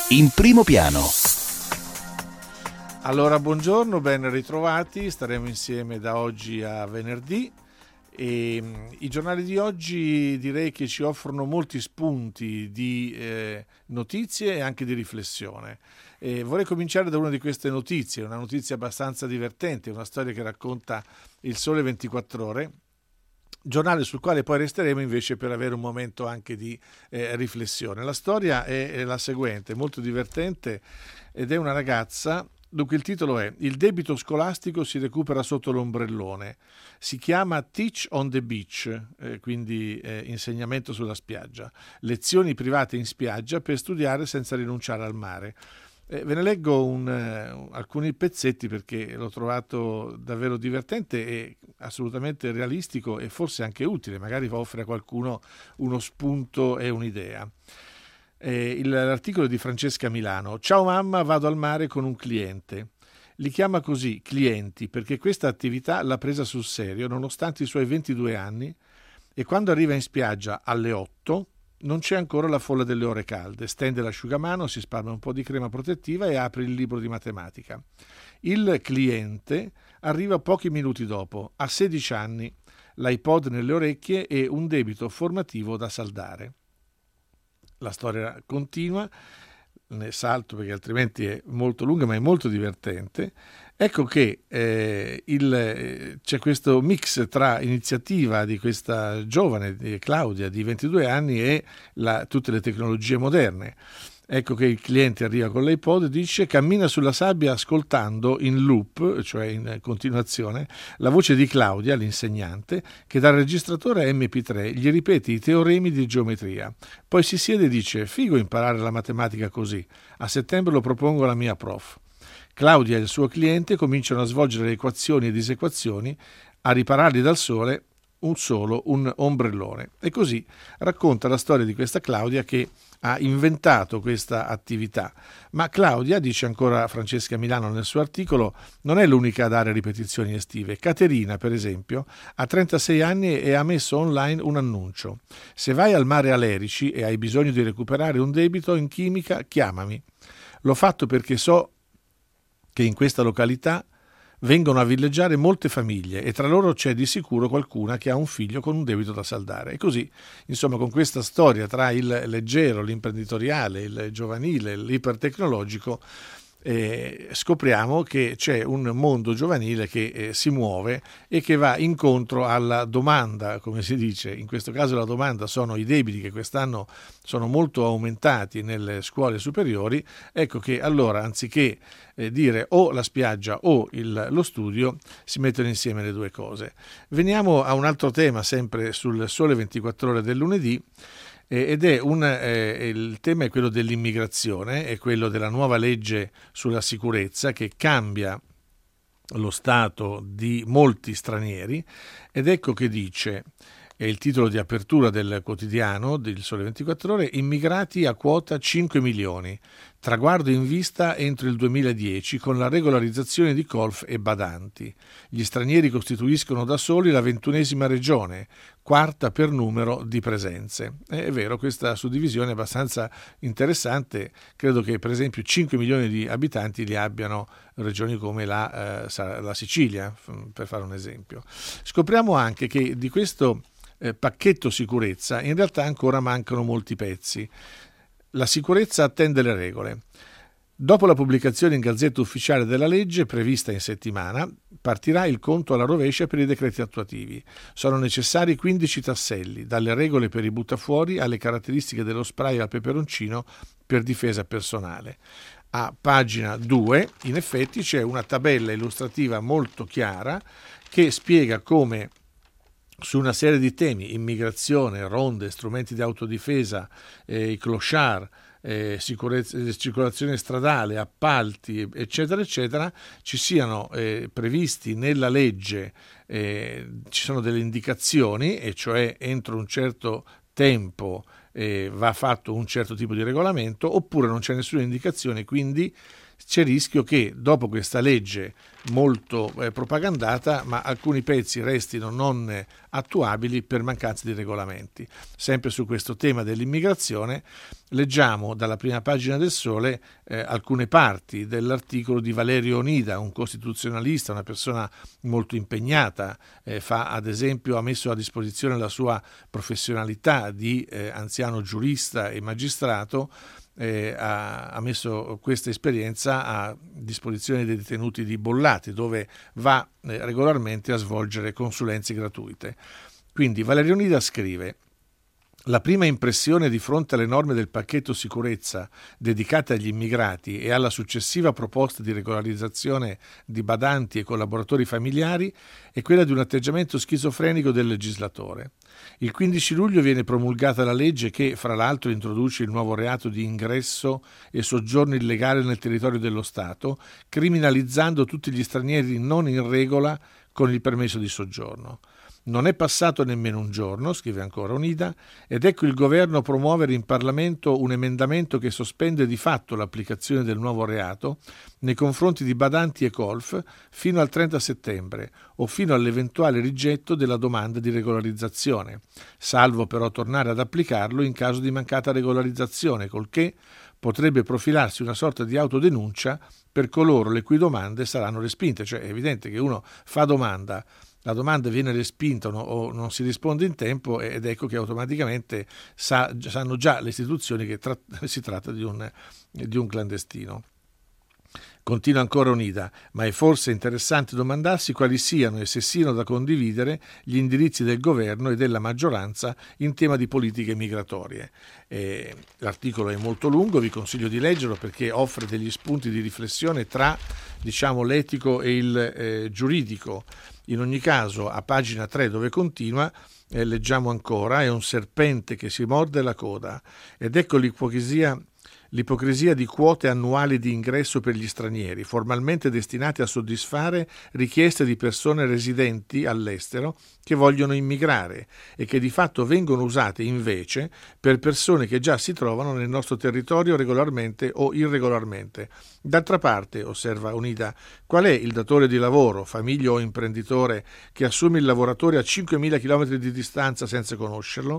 In primo piano. Allora, buongiorno, ben ritrovati, staremo insieme da oggi a venerdì e i giornali di oggi direi che ci offrono molti spunti di notizie e anche di riflessione. Vorrei cominciare da una di queste notizie, una notizia abbastanza divertente, una storia che racconta Il Sole 24 Ore, giornale sul quale poi resteremo invece per avere un momento anche di riflessione. La storia è la seguente, molto divertente, ed è una ragazza. Dunque il titolo è Il debito scolastico si recupera sotto l'ombrellone. Si chiama Teach on the Beach, quindi insegnamento sulla spiaggia. Lezioni private in spiaggia per studiare senza rinunciare al mare. Ve ne leggo alcuni pezzetti perché l'ho trovato davvero divertente e assolutamente realistico e forse anche utile, magari offre a qualcuno uno spunto e un'idea. L'articolo è di Francesca Milano. Ciao mamma, vado al mare con un cliente. Li chiama così clienti perché questa attività l'ha presa sul serio nonostante i suoi 22 anni e quando arriva in spiaggia alle 8 non c'è ancora la folla delle ore calde, stende l'asciugamano, si spalma un po' di crema protettiva e apre il libro di matematica. Il cliente arriva pochi minuti dopo, ha 16 anni, l'iPod nelle orecchie e un debito formativo da saldare. La storia continua, ne salto perché altrimenti è molto lunga ma è molto divertente. Ecco che c'è questo mix tra iniziativa di questa giovane Claudia di 22 anni e tutte le tecnologie moderne. Ecco che il cliente arriva con l'iPod e dice cammina sulla sabbia ascoltando in loop, cioè in continuazione, la voce di Claudia, l'insegnante, che dal registratore MP3 gli ripete i teoremi di geometria. Poi si siede e dice figo imparare la matematica così, a settembre lo propongo alla mia prof. Claudia e il suo cliente cominciano a svolgere le equazioni e disequazioni, a ripararli dal sole un ombrellone. E così racconta la storia di questa Claudia che ha inventato questa attività. Ma Claudia, dice ancora Francesca Milano nel suo articolo, non è l'unica a dare ripetizioni estive. Caterina, per esempio, ha 36 anni e ha messo online un annuncio. Se vai al mare a Lerici e hai bisogno di recuperare un debito in chimica, chiamami. L'ho fatto perché so che in questa località vengono a villeggiare molte famiglie e tra loro c'è di sicuro qualcuna che ha un figlio con un debito da saldare. E così, insomma, con questa storia tra il leggero, l'imprenditoriale, il giovanile, l'ipertecnologico, scopriamo che c'è un mondo giovanile che si muove e che va incontro alla domanda, come si dice. In questo caso la domanda sono i debiti che quest'anno sono molto aumentati nelle scuole superiori. Ecco che allora anziché dire o la spiaggia o lo studio, si mettono insieme le due cose. Veniamo a un altro tema sempre sul Sole 24 Ore del lunedì, ed è il tema è quello dell'immigrazione, è quello della nuova legge sulla sicurezza che cambia lo stato di molti stranieri. Ed ecco che dice, è il titolo di apertura del quotidiano del Sole 24 Ore, immigrati a quota 5 milioni, traguardo in vista entro il 2010 con la regolarizzazione di colf e badanti. Gli stranieri costituiscono da soli la 21esima regione, quarta per numero di presenze. È vero, questa suddivisione è abbastanza interessante, credo che per esempio 5 milioni di abitanti li abbiano regioni come la Sicilia, per fare un esempio. Scopriamo anche che di questo pacchetto sicurezza in realtà ancora mancano molti pezzi. La sicurezza attende le regole. Dopo la pubblicazione in Gazzetta Ufficiale della legge, prevista in settimana, partirà il conto alla rovescia per i decreti attuativi. Sono necessari 15 tasselli, dalle regole per i buttafuori alle caratteristiche dello spray al peperoncino per difesa personale. A pagina 2, in effetti, c'è una tabella illustrativa molto chiara che spiega come su una serie di temi, immigrazione, ronde, strumenti di autodifesa, i clochard, circolazione stradale, appalti, eccetera, eccetera, ci siano previsti nella legge, ci sono delle indicazioni, e cioè entro un certo tempo va fatto un certo tipo di regolamento, oppure non c'è nessuna indicazione, quindi c'è il rischio che dopo questa legge molto propagandata, ma alcuni pezzi restino non attuabili per mancanza di regolamenti. Sempre su questo tema dell'immigrazione leggiamo dalla prima pagina del Sole alcune parti dell'articolo di Valerio Onida, un costituzionalista, una persona molto impegnata, ad esempio ha messo a disposizione la sua professionalità di anziano giurista e magistrato. Ha messo questa esperienza a disposizione dei detenuti di Bollate, dove va regolarmente a svolgere consulenze gratuite. Quindi Valerio Nida scrive: la prima impressione di fronte alle norme del pacchetto sicurezza dedicate agli immigrati e alla successiva proposta di regolarizzazione di badanti e collaboratori familiari è quella di un atteggiamento schizofrenico del legislatore. Il 15 luglio viene promulgata la legge che, fra l'altro, introduce il nuovo reato di ingresso e soggiorno illegale nel territorio dello Stato, criminalizzando tutti gli stranieri non in regola con il permesso di soggiorno. Non è passato nemmeno un giorno, scrive ancora Onida, ed ecco il governo promuovere in Parlamento un emendamento che sospende di fatto l'applicazione del nuovo reato nei confronti di badanti e colf fino al 30 settembre o fino all'eventuale rigetto della domanda di regolarizzazione, salvo però tornare ad applicarlo in caso di mancata regolarizzazione, col che potrebbe profilarsi una sorta di autodenuncia per coloro le cui domande saranno respinte. Cioè è evidente che uno fa domanda, la domanda viene respinta o non si risponde in tempo ed ecco che automaticamente sanno già le istituzioni che si tratta di un clandestino. Continua ancora Onida, ma è forse interessante domandarsi quali siano e se siano da condividere gli indirizzi del governo e della maggioranza in tema di politiche migratorie. L'articolo è molto lungo, vi consiglio di leggerlo perché offre degli spunti di riflessione tra, l'etico e il giuridico. In ogni caso, a pagina 3 dove continua, leggiamo ancora: è un serpente che si morde la coda, ed ecco l'ipocrisia di quote annuali di ingresso per gli stranieri, formalmente destinate a soddisfare richieste di persone residenti all'estero che vogliono immigrare e che di fatto vengono usate invece per persone che già si trovano nel nostro territorio regolarmente o irregolarmente. D'altra parte, osserva Onida, qual è il datore di lavoro, famiglia o imprenditore, che assume il lavoratore a 5.000 km di distanza senza conoscerlo?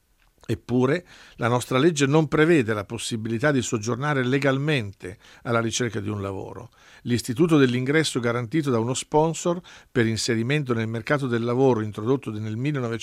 Eppure la nostra legge non prevede la possibilità di soggiornare legalmente alla ricerca di un lavoro. L'istituto dell'ingresso garantito da uno sponsor per inserimento nel mercato del lavoro, introdotto nel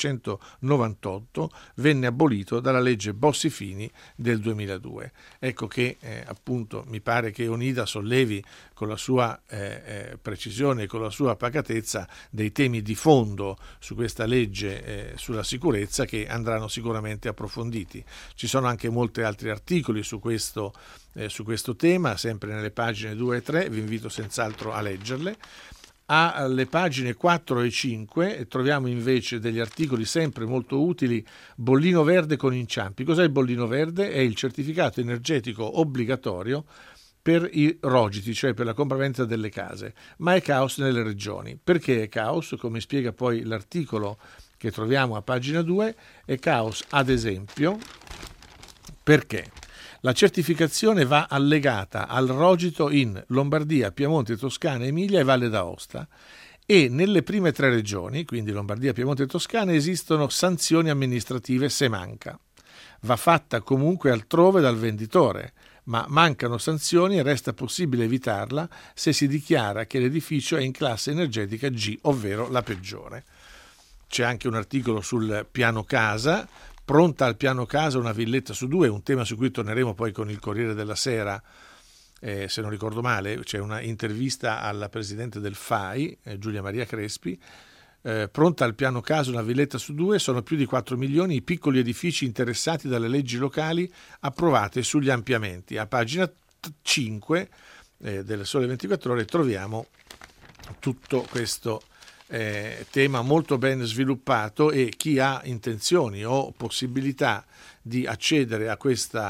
1998, venne abolito dalla legge Bossi-Fini del 2002. Ecco che appunto mi pare che Onida sollevi con la sua precisione e con la sua pacatezza dei temi di fondo su questa legge sulla sicurezza che andranno sicuramente approfonditi. Ci sono anche molti altri articoli su questo tema, sempre nelle pagine 2 e 3, vi invito senz'altro a leggerle. Alle pagine 4 e 5 troviamo invece degli articoli sempre molto utili. Bollino verde con inciampi. Cos'è il bollino verde? È il certificato energetico obbligatorio per i rogiti, cioè per la compravendita delle case, ma è caos nelle regioni. Perché è caos? Come spiega poi l'articolo che troviamo a pagina 2, è caos ad esempio perché la certificazione va allegata al rogito in Lombardia, Piemonte, Toscana, Emilia e Valle d'Aosta e nelle prime 3 regioni, quindi Lombardia, Piemonte e Toscana, esistono sanzioni amministrative se manca. Va fatta comunque altrove dal venditore, ma mancano sanzioni e resta possibile evitarla se si dichiara che l'edificio è in classe energetica G, ovvero la peggiore. C'è anche un articolo sul piano casa, pronta al piano casa una villetta su 2, un tema su cui torneremo poi con il Corriere della Sera, se non ricordo male, c'è una intervista alla presidente del FAI, Giulia Maria Crespi. Pronta al piano casa una villetta su 2, sono più di 4 milioni i piccoli edifici interessati dalle leggi locali approvate sugli ampliamenti. A pagina 5 del Sole 24 Ore troviamo tutto questo tema molto ben sviluppato e chi ha intenzioni o possibilità di accedere a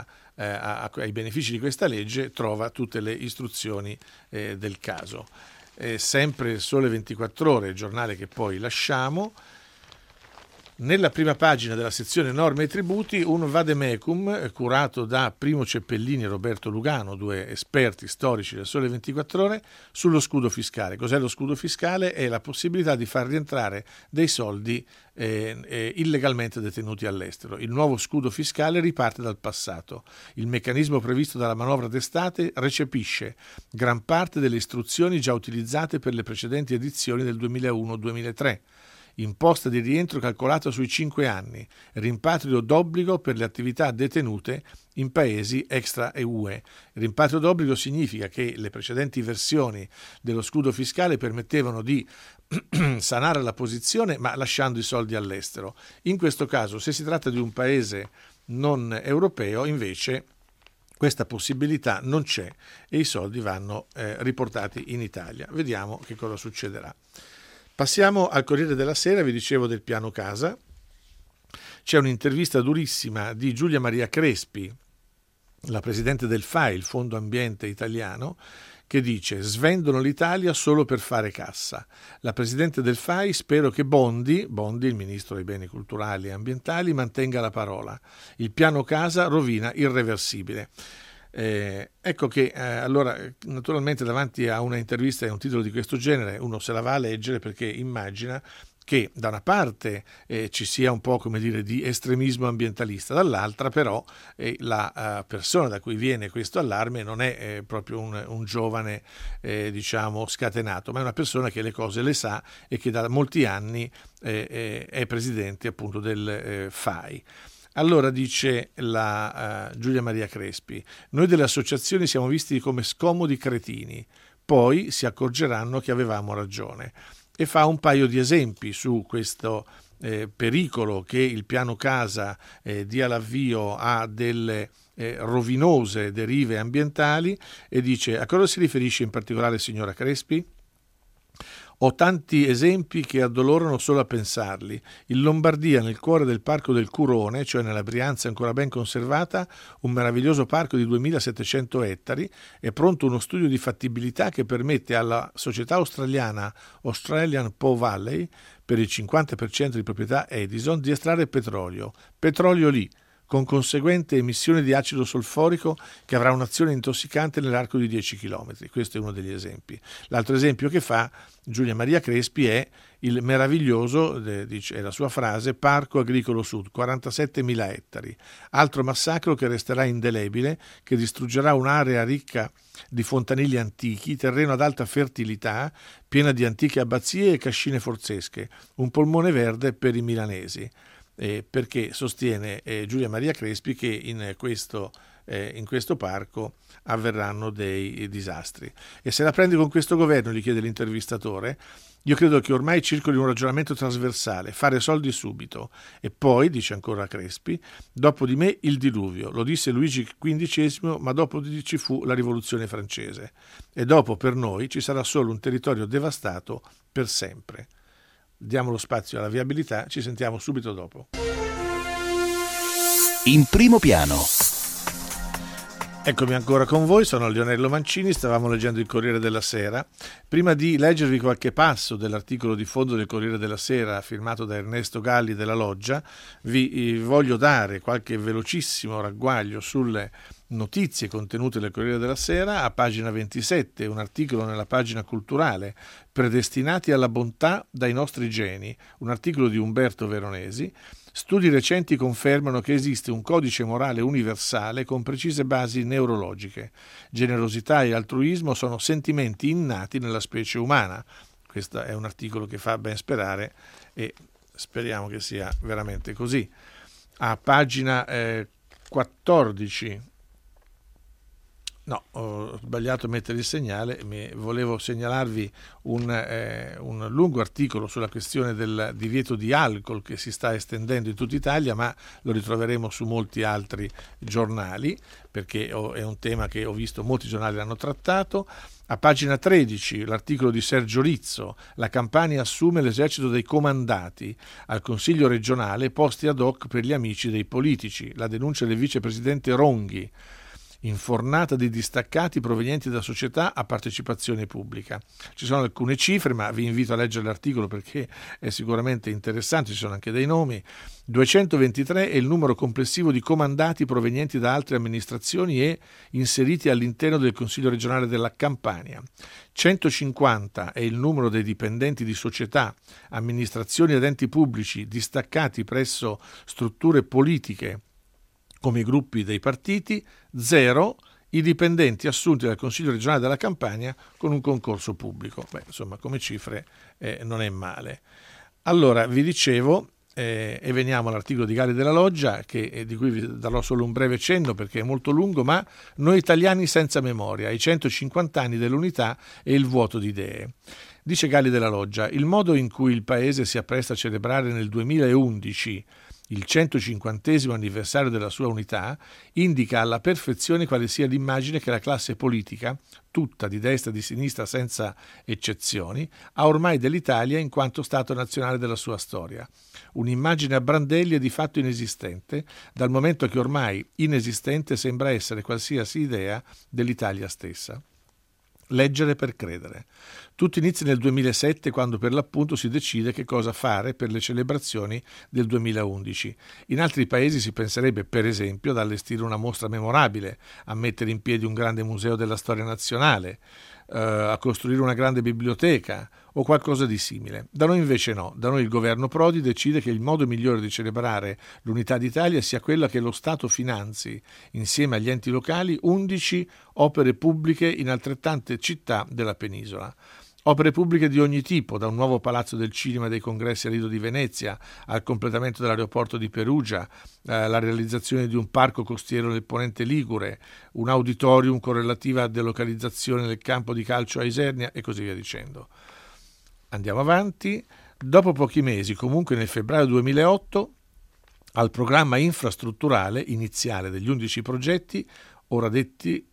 ai benefici di questa legge trova tutte le istruzioni del caso. Sempre il Sole 24 Ore, il giornale che poi lasciamo, Nella prima pagina della sezione norme e tributi un vademecum curato da Primo Ceppellini e Roberto Lugano, due esperti storici del Sole 24 Ore, sullo scudo fiscale. Cos'è lo scudo fiscale? È la possibilità di far rientrare dei soldi illegalmente detenuti all'estero. Il nuovo scudo fiscale riparte dal passato. Il meccanismo previsto dalla manovra d'estate recepisce gran parte delle istruzioni già utilizzate per le precedenti edizioni del 2001-2003. Imposta di rientro calcolata sui 5 anni, rimpatrio d'obbligo per le attività detenute in paesi extra UE. Rimpatrio d'obbligo significa che le precedenti versioni dello scudo fiscale permettevano di sanare la posizione ma lasciando i soldi all'estero. In questo caso, se si tratta di un paese non europeo, invece questa possibilità non c'è e i soldi vanno riportati in Italia. Vediamo che cosa succederà. Passiamo al Corriere della Sera, vi dicevo del piano casa. C'è un'intervista durissima di Giulia Maria Crespi, la presidente del FAI, il Fondo Ambiente Italiano, che dice: svendono l'Italia solo per fare cassa. La presidente del FAI spero che Bondi, il ministro dei beni culturali e ambientali, mantenga la parola. Il piano casa rovina irreversibile. Ecco che allora naturalmente davanti a una intervista e un titolo di questo genere uno se la va a leggere, perché immagina che da una parte ci sia un po' come dire di estremismo ambientalista, dall'altra però la persona da cui viene questo allarme non è proprio un giovane diciamo scatenato, ma è una persona che le cose le sa e che da molti anni è presidente appunto del FAI. Allora dice la Giulia Maria Crespi: noi delle associazioni siamo visti come scomodi cretini, poi si accorgeranno che avevamo ragione. E fa un paio di esempi su questo pericolo che il piano casa dia l'avvio a delle rovinose derive ambientali, e dice: a cosa si riferisce in particolare, signora Crespi? Ho tanti esempi che addolorano solo a pensarli. In Lombardia, nel cuore del Parco del Curone, cioè nella Brianza ancora ben conservata, un meraviglioso parco di 2700 ettari, è pronto uno studio di fattibilità che permette alla società australiana Australian Po Valley, per il 50% di proprietà Edison, di estrarre petrolio lì, con conseguente emissione di acido solforico che avrà un'azione intossicante nell'arco di 10 km. Questo è uno degli esempi. L'altro esempio che fa Giulia Maria Crespi è il meraviglioso, è la sua frase, Parco Agricolo Sud, 47.000 ettari. Altro massacro che resterà indelebile, che distruggerà un'area ricca di fontanili antichi, terreno ad alta fertilità, piena di antiche abbazie e cascine forzesche, un polmone verde per i milanesi. Perché sostiene Giulia Maria Crespi che in questo parco avverranno dei disastri. E se la prendi con questo governo, gli chiede l'intervistatore, io credo che ormai circoli un ragionamento trasversale, fare soldi subito. E poi, dice ancora Crespi, dopo di me il diluvio, lo disse Luigi XV, ma dopo ci fu la rivoluzione francese. E dopo per noi ci sarà solo un territorio devastato per sempre. Diamo lo spazio alla viabilità, ci sentiamo subito dopo. In primo piano. Eccomi ancora con voi, sono Lionello Mancini, stavamo leggendo il Corriere della Sera. Prima di leggervi qualche passo dell'articolo di fondo del Corriere della Sera firmato da Ernesto Galli della Loggia, vi voglio dare qualche velocissimo ragguaglio sulle notizie contenute nel Corriere della Sera. A pagina 27 un articolo nella pagina culturale, predestinati alla bontà dai nostri geni, un articolo di Umberto Veronesi. Studi recenti confermano che esiste un codice morale universale con precise basi neurologiche. Generosità e altruismo sono sentimenti innati nella specie umana. Questo è un articolo che fa ben sperare e speriamo che sia veramente così. A pagina 14 No, ho sbagliato a mettere il segnale, volevo segnalarvi un lungo articolo sulla questione del divieto di alcol che si sta estendendo in tutta Italia, ma lo ritroveremo su molti altri giornali, perché è un tema che ho visto molti giornali hanno trattato. A pagina 13 l'articolo di Sergio Rizzo: la Campania assume l'esercito dei comandati, al Consiglio regionale posti ad hoc per gli amici dei politici, la denuncia del vicepresidente Ronghi. infornata di distaccati provenienti da società a partecipazione pubblica. Ci sono alcune cifre, ma vi invito a leggere l'articolo perché è sicuramente interessante, ci sono anche dei nomi. 223 è il numero complessivo di comandati provenienti da altre amministrazioni e inseriti all'interno del Consiglio regionale della Campania. 150 è il numero dei dipendenti di società, amministrazioni ed enti pubblici distaccati presso strutture politiche come i gruppi dei partiti. 0 i dipendenti assunti dal Consiglio regionale della Campania con un concorso pubblico. Insomma, come cifre non è male. Allora, vi dicevo, e veniamo all'articolo di Galli della Loggia, di cui vi darò solo un breve cenno perché è molto lungo, ma noi italiani senza memoria, i 150 anni dell'unità e il vuoto di idee. Dice Galli della Loggia: il modo in cui il Paese si appresta a celebrare nel 2011 il 150° anniversario della sua unità indica alla perfezione quale sia l'immagine che la classe politica, tutta di destra e di sinistra senza eccezioni, ha ormai dell'Italia in quanto Stato nazionale della sua storia. Un'immagine a brandelli e di fatto inesistente, dal momento che ormai inesistente sembra essere qualsiasi idea dell'Italia stessa. Leggere per credere. Tutto inizia nel 2007 quando per l'appunto si decide che cosa fare per le celebrazioni del 2011. In altri paesi si penserebbe per esempio ad allestire una mostra memorabile, a mettere in piedi un grande museo della storia nazionale, a costruire una grande biblioteca o qualcosa di simile. Da noi invece no, da noi il governo Prodi decide che il modo migliore di celebrare l'unità d'Italia sia quella che lo Stato finanzi, insieme agli enti locali, 11 opere pubbliche in altrettante città della penisola. Opere pubbliche di ogni tipo, da un nuovo palazzo del cinema e dei congressi a Lido di Venezia, al completamento dell'aeroporto di Perugia, la realizzazione di un parco costiero nel Ponente Ligure, un auditorium con relativa delocalizzazione nel campo di calcio a Isernia e così via dicendo. Andiamo avanti. Dopo pochi mesi, comunque nel febbraio 2008, al programma infrastrutturale iniziale degli 11 progetti, ora detti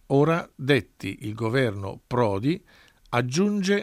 il governo Prodi, aggiunge,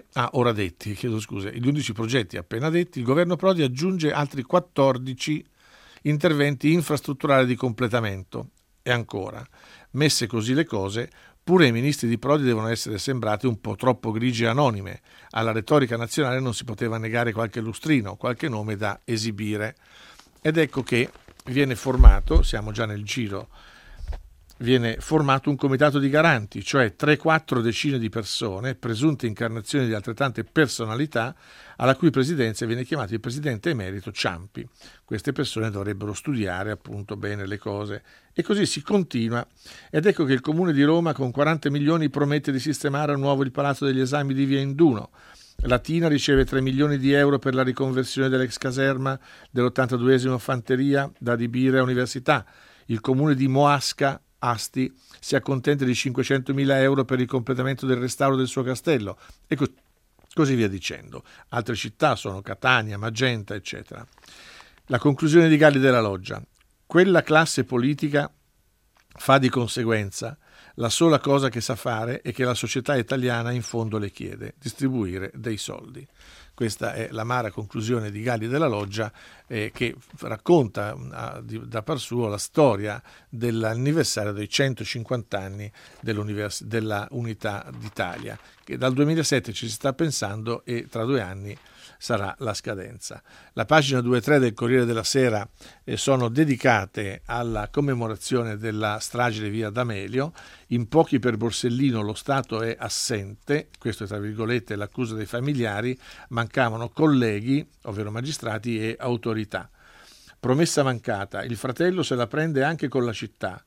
gli 11 progetti appena detti, il governo Prodi aggiunge altri 14 interventi infrastrutturali di completamento. E ancora, messe così le cose, pure i ministri di Prodi devono essere sembrati un po' troppo grigi e anonime. Alla retorica nazionale non si poteva negare qualche lustrino, qualche nome da esibire. Ed ecco che viene formato, siamo già nel giro, viene formato un comitato di garanti, cioè 3-4 decine di persone, presunte incarnazioni di altrettante personalità, alla cui presidenza viene chiamato il presidente emerito Ciampi. Queste persone dovrebbero studiare appunto bene le cose. E così si continua. Ed ecco che il Comune di Roma con 40 milioni promette di sistemare a nuovo il Palazzo degli Esami di Via Induno. Latina riceve 3 milioni di euro per la riconversione dell'ex caserma dell'82esimo Fanteria da adibire a università. Il Comune di Moasca Asti si accontenta di 500.000 euro per il completamento del restauro del suo castello e così via dicendo. Altre città sono Catania, Magenta, eccetera. La conclusione di Galli della Loggia: quella classe politica fa di conseguenza la sola cosa che sa fare e che la società italiana in fondo le chiede: distribuire dei soldi. Questa è l'amara conclusione di Galli della Loggia, che racconta da par suo la storia dell'anniversario dei 150 anni della Unità d'Italia, che dal 2007 ci si sta pensando e tra 2 anni sarà la scadenza. La pagina 2 e 3 del Corriere della Sera sono dedicate alla commemorazione della strage di Via D'Amelio. In pochi per Borsellino lo Stato è assente, questo è tra virgolette l'accusa dei familiari, mancavano colleghi, ovvero magistrati e autorità. Promessa mancata, il fratello se la prende anche con la città.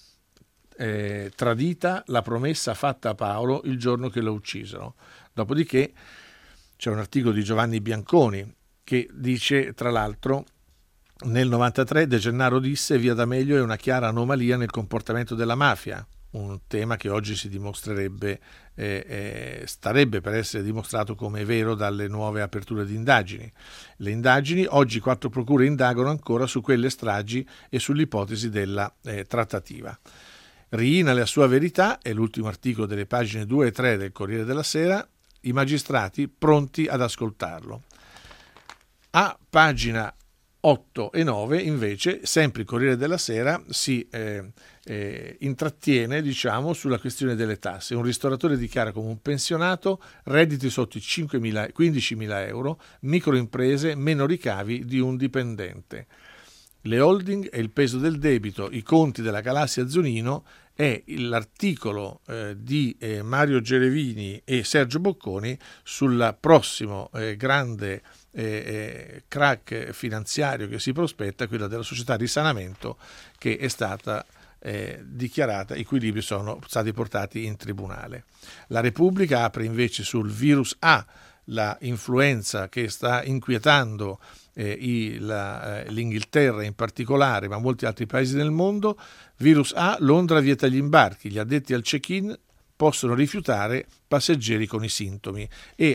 Tradita la promessa fatta a Paolo il giorno che lo uccisero. Dopodiché c'è un articolo di Giovanni Bianconi che dice, tra l'altro, nel 93 De Gennaro disse: Via D'Amelio è una chiara anomalia nel comportamento della mafia, un tema che oggi si dimostrerebbe, starebbe per essere dimostrato come vero dalle nuove aperture di indagini. Le indagini, oggi 4 procure indagano ancora su quelle stragi e sull'ipotesi della trattativa. Riina la sua verità, è l'ultimo articolo delle pagine 2 e 3 del Corriere della Sera, i magistrati pronti ad ascoltarlo. A pagina 8 e 9 invece, sempre il Corriere della Sera, si intrattiene, diciamo, sulla questione delle tasse. Un ristoratore dichiara come un pensionato redditi sotto i 15.000 euro, microimprese meno ricavi di un dipendente. Le holding e il peso del debito, i conti della galassia Zunino è l'articolo di Mario Gerevini e Sergio Bocconi sul prossimo grande crack finanziario che si prospetta, quello della società Risanamento, che è stata dichiarata, i cui libri sono stati portati in tribunale. La Repubblica apre invece sul virus A, la influenza che sta inquietando l'Inghilterra in particolare, ma molti altri paesi del mondo. Virus A, Londra vieta gli imbarchi, gli addetti al check-in possono rifiutare passeggeri con i sintomi. E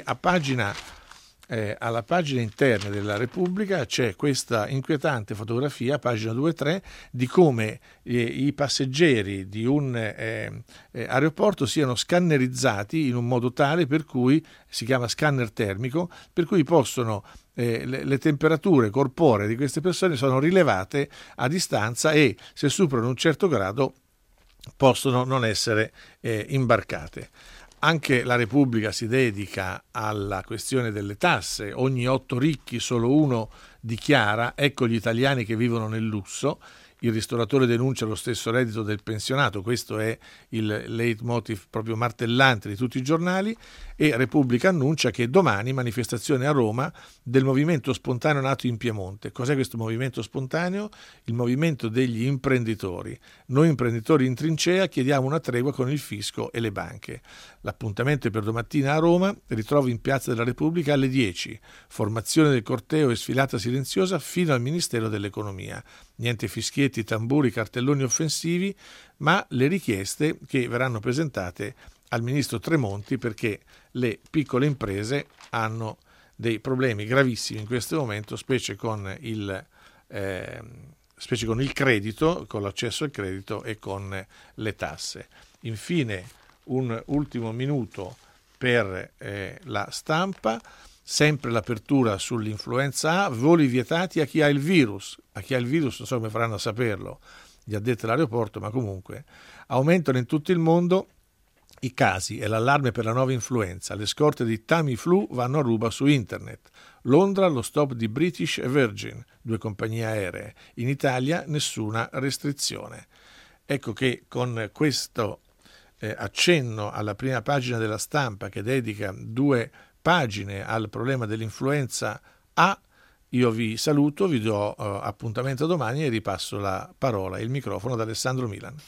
alla pagina interna della Repubblica c'è questa inquietante fotografia, pagina 2-3, di come i passeggeri di un aeroporto siano scannerizzati in un modo tale per cui, si chiama scanner termico, per cui possono le temperature corporee di queste persone sono rilevate a distanza e se superano un certo grado possono non essere imbarcate. Anche la Repubblica si dedica alla questione delle tasse. Ogni 8 ricchi solo uno dichiara: ecco gli italiani che vivono nel lusso. Il ristoratore denuncia lo stesso reddito del pensionato, questo è il leitmotiv proprio martellante di tutti i giornali. E Repubblica annuncia che domani manifestazione a Roma del movimento spontaneo nato in Piemonte. Cos'è questo movimento spontaneo? Il movimento degli imprenditori. Noi imprenditori in trincea chiediamo una tregua con il fisco e le banche. L'appuntamento è per domattina a Roma, ritrovo in Piazza della Repubblica alle 10. Formazione del corteo e sfilata silenziosa fino al Ministero dell'Economia. Niente fischietti, tamburi, cartelloni offensivi, ma le richieste che verranno presentate al ministro Tremonti, perché le piccole imprese hanno dei problemi gravissimi in questo momento, specie con il credito, con l'accesso al credito e con le tasse. Infine, un ultimo minuto per la Stampa. Sempre l'apertura sull'influenza A, voli vietati a chi ha il virus. A chi ha il virus non so come faranno a saperlo gli addetti all'aeroporto, ma comunque aumentano in tutto il mondo i casi e l'allarme per la nuova influenza. Le scorte di Tamiflu vanno a ruba su internet. Londra lo stop di British e Virgin, 2 compagnie aeree. In Italia nessuna restrizione. Ecco che con questo accenno alla prima pagina della Stampa, che dedica 2 pagine al problema dell'influenza A, io vi saluto, vi do appuntamento domani e ripasso la parola e il microfono ad Alessandro Milan.